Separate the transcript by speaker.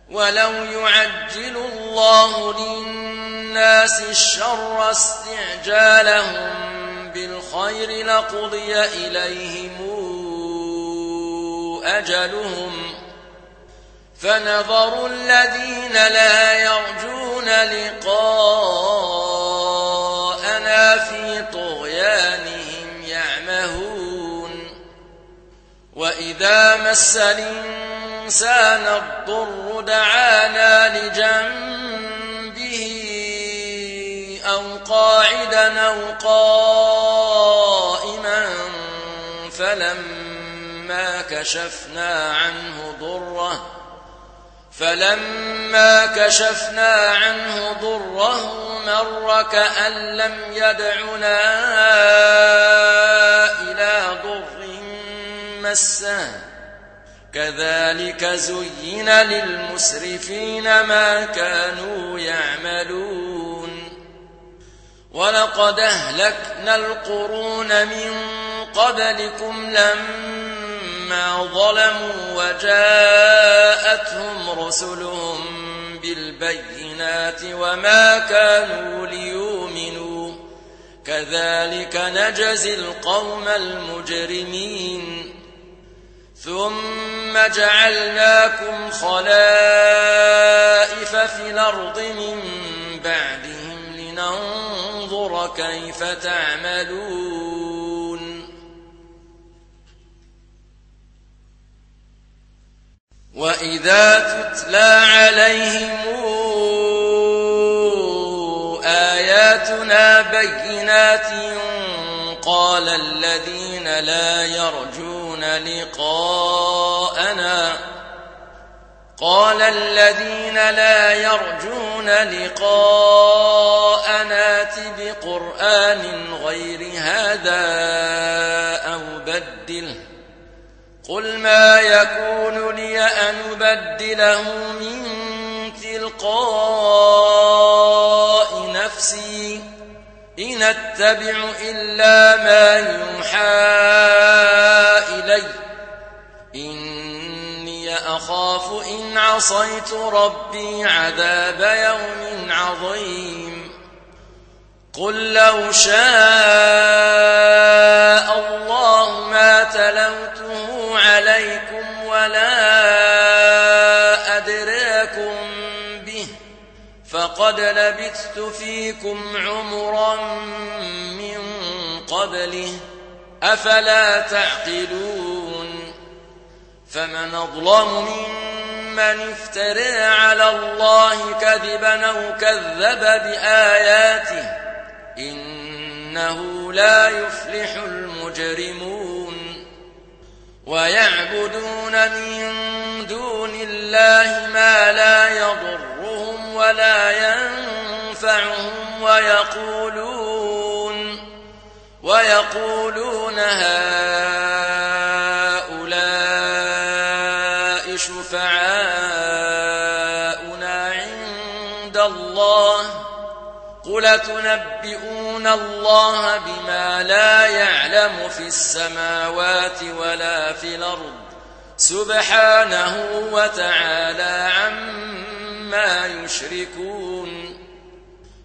Speaker 1: ولو يعجل الله للناس الشر استعجالهم بالخير لقضي إليهم أجلهم فنظر الذين لا يرجون لقاءنا في طغيانهم يعمهون وإذا مس الإنسان الضر دعانا لجنبه أو قاعدا أو قائما فلما كشفنا عنه ضره مر كأن لم يدعنا إلى ضر مسه كذلك زين للمسرفين ما كانوا يعملون ولقد أهلكنا القرون من قبلكم لما ظلموا وجاءتهم رسلهم بالبينات وما كانوا ليؤمنوا كذلك نجزي القوم المجرمين ثم جعلناكم خلائف في الأرض من بعدهم لننظر كيف تعملون وإذا تتلى عليهم آياتنا بينات قال الذين لا يرجون لقاءنا ائت بقرآن غير هذا أو بدله قل ما يكون لي أن أبدله من تلقاء نفسي إن أتبع إلا ما يوحى إلي إني أخاف إن عصيت ربي عذاب يوم عظيم قل لو شاء الله ما تلوته عليكم ولا أدراكم به فقد لبثت فيكم عمرا من قبله أفلا تعقلون فمن أظلم ممن افترى على الله كذبا أو كذب بآياته إنه لا يفلح المجرمون ويعبدون من دون الله ما لا يضرهم ولا ينفعهم ويقولون هؤلاء شفعاؤنا عند الله قل تنبئون الله بما لا يعلم في السماوات ولا في الأرض سبحانه وتعالى عما يشركون